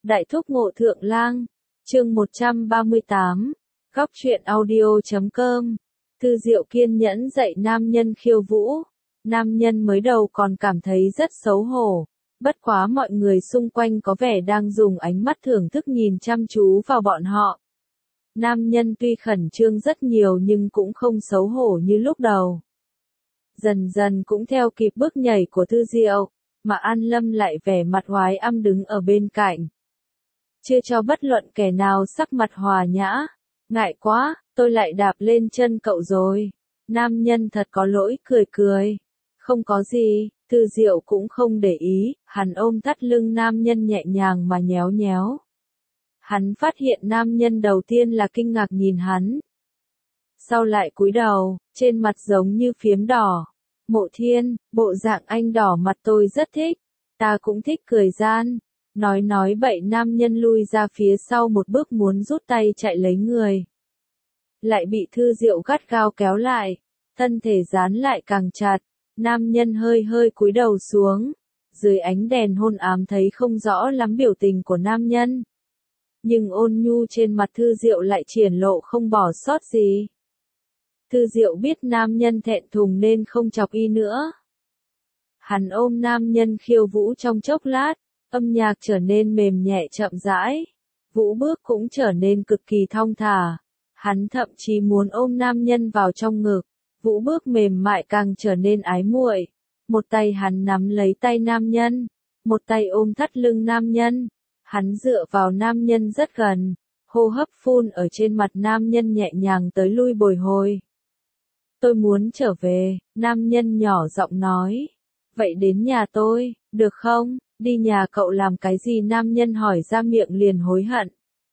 Đại thúc ngộ thượng lang, chương 138, góc truyện audio.com. Thư Diệu kiên nhẫn dạy nam nhân khiêu vũ. Nam nhân mới đầu còn cảm thấy rất xấu hổ, bất quá mọi người xung quanh có vẻ đang dùng ánh mắt thưởng thức nhìn chăm chú vào bọn họ. Nam nhân tuy khẩn trương rất nhiều nhưng cũng không xấu hổ như lúc đầu. Dần dần cũng theo kịp bước nhảy của Thư Diệu, mà An Lâm lại vẻ mặt oái âm đứng ở bên cạnh. Chưa cho bất luận kẻ nào sắc mặt hòa nhã. Ngại quá, tôi lại đạp lên chân cậu rồi. Nam nhân thật có lỗi cười cười. Không có gì, Thư Diệu cũng không để ý, hắn ôm thắt lưng nam nhân nhẹ nhàng mà nhéo nhéo. Hắn phát hiện nam nhân đầu tiên là kinh ngạc nhìn hắn. Sau lại cúi đầu, trên mặt giống như phiếm đỏ. Mộ Thiên, bộ dạng anh đỏ mặt tôi rất thích. Ta cũng thích cười gian. Nói bậy nam nhân lui ra phía sau một bước muốn rút tay chạy lấy người. Lại bị Thư Diệu gắt gao kéo lại, thân thể dán lại càng chặt, nam nhân hơi cúi đầu xuống. Dưới ánh đèn hôn ám thấy không rõ lắm biểu tình của nam nhân. Nhưng ôn nhu trên mặt Thư Diệu lại triển lộ không bỏ sót gì. Thư Diệu biết nam nhân thẹn thùng nên không chọc y nữa. Hắn ôm nam nhân khiêu vũ trong chốc lát. Âm nhạc trở nên mềm nhẹ chậm rãi, vũ bước cũng trở nên cực kỳ thong thả. Hắn thậm chí muốn ôm nam nhân vào trong ngực, vũ bước mềm mại càng trở nên ái muội. Một tay hắn nắm lấy tay nam nhân, một tay ôm thắt lưng nam nhân. Hắn dựa vào nam nhân rất gần, hô hấp phun ở trên mặt nam nhân nhẹ nhàng tới lui bồi hồi. Tôi muốn trở về, nam nhân nhỏ giọng nói. Vậy đến nhà tôi, được không? Đi nhà cậu làm cái gì? Nam nhân hỏi ra miệng liền hối hận.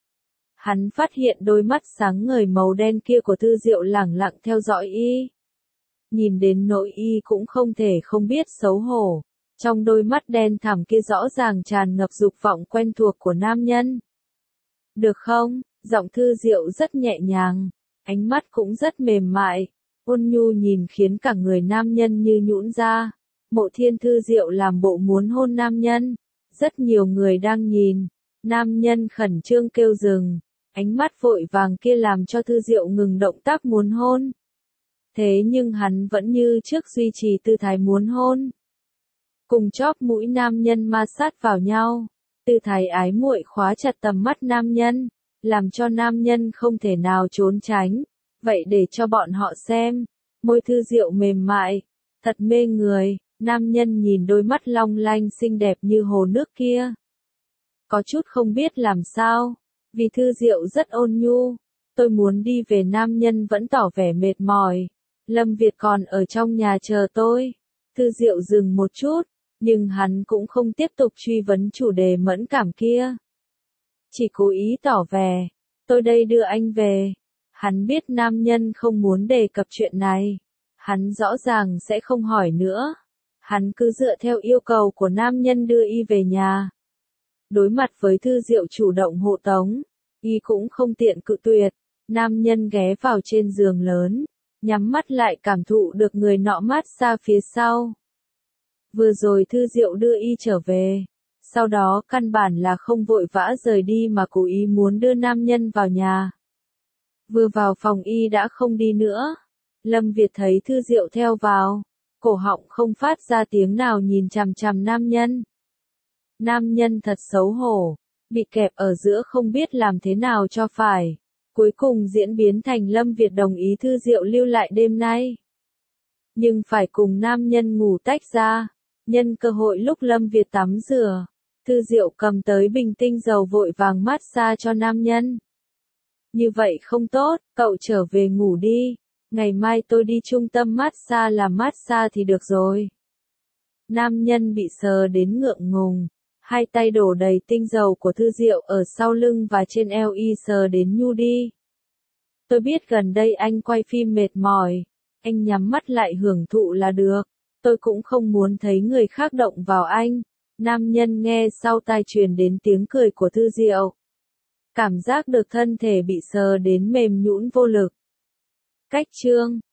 Hắn phát hiện đôi mắt sáng ngời màu đen kia của Thư Diệu lẳng lặng theo dõi y. Nhìn đến nỗi y cũng không thể không biết xấu hổ. Trong đôi mắt đen thẳm kia rõ ràng tràn ngập dục vọng quen thuộc của nam nhân. Được không? Giọng Thư Diệu rất nhẹ nhàng, ánh mắt cũng rất mềm mại, ôn nhu nhìn khiến cả người nam nhân như nhũn ra. Mộ Thiên. Thư Diệu làm bộ muốn hôn nam nhân. Rất nhiều người đang nhìn. Nam nhân khẩn trương kêu dừng. Ánh mắt vội vàng kia làm cho Thư Diệu ngừng động tác muốn hôn. Thế nhưng hắn vẫn như trước duy trì tư thái muốn hôn. Cùng chóp mũi nam nhân ma sát vào nhau. Tư thái ái muội khóa chặt tầm mắt nam nhân. Làm cho nam nhân không thể nào trốn tránh. Vậy để cho bọn họ xem. Môi Thư Diệu mềm mại. Thật mê người. Nam nhân nhìn đôi mắt long lanh xinh đẹp như hồ nước kia. Có chút không biết làm sao. Vì Thư Diệu rất ôn nhu. Tôi muốn đi về. Nam nhân vẫn tỏ vẻ mệt mỏi. Lâm Việt còn ở trong nhà chờ tôi. Thư Diệu dừng một chút. Nhưng hắn cũng không tiếp tục truy vấn chủ đề mẫn cảm kia. Chỉ cố ý tỏ vẻ. Tôi đây đưa anh về. Hắn biết nam nhân không muốn đề cập chuyện này. Hắn rõ ràng sẽ không hỏi nữa. Hắn cứ dựa theo yêu cầu của nam nhân đưa y về nhà. Đối mặt với Thư Diệu chủ động hộ tống, y cũng không tiện cự tuyệt. Nam nhân ghé vào trên giường lớn, nhắm mắt lại cảm thụ được người nọ mát xa phía sau. Vừa rồi Thư Diệu đưa y trở về, sau đó căn bản là không vội vã rời đi mà cố ý muốn đưa nam nhân vào nhà. Vừa vào phòng y đã không đi nữa. Lâm Việt thấy Thư Diệu theo vào. Cổ họng không phát ra tiếng nào nhìn chằm chằm nam nhân. Nam nhân thật xấu hổ, bị kẹp ở giữa không biết làm thế nào cho phải. Cuối cùng diễn biến thành Lâm Việt đồng ý Thư Diệu lưu lại đêm nay. Nhưng phải cùng nam nhân ngủ tách ra. Nhân cơ hội lúc Lâm Việt tắm rửa, Thư Diệu cầm tới bình tinh dầu vội vàng mát xa cho nam nhân. Như vậy không tốt, cậu trở về ngủ đi. Ngày mai tôi đi trung tâm massage làm massage thì được rồi. Nam nhân bị sờ đến ngượng ngùng. Hai tay đổ đầy tinh dầu của Thư Diệu ở sau lưng và trên eo y sờ đến nhu đi. Tôi biết gần đây anh quay phim mệt mỏi. Anh nhắm mắt lại hưởng thụ là được. Tôi cũng không muốn thấy người khác động vào anh. Nam nhân nghe sau tai truyền đến tiếng cười của Thư Diệu. Cảm giác được thân thể bị sờ đến mềm nhũn vô lực. Cách chương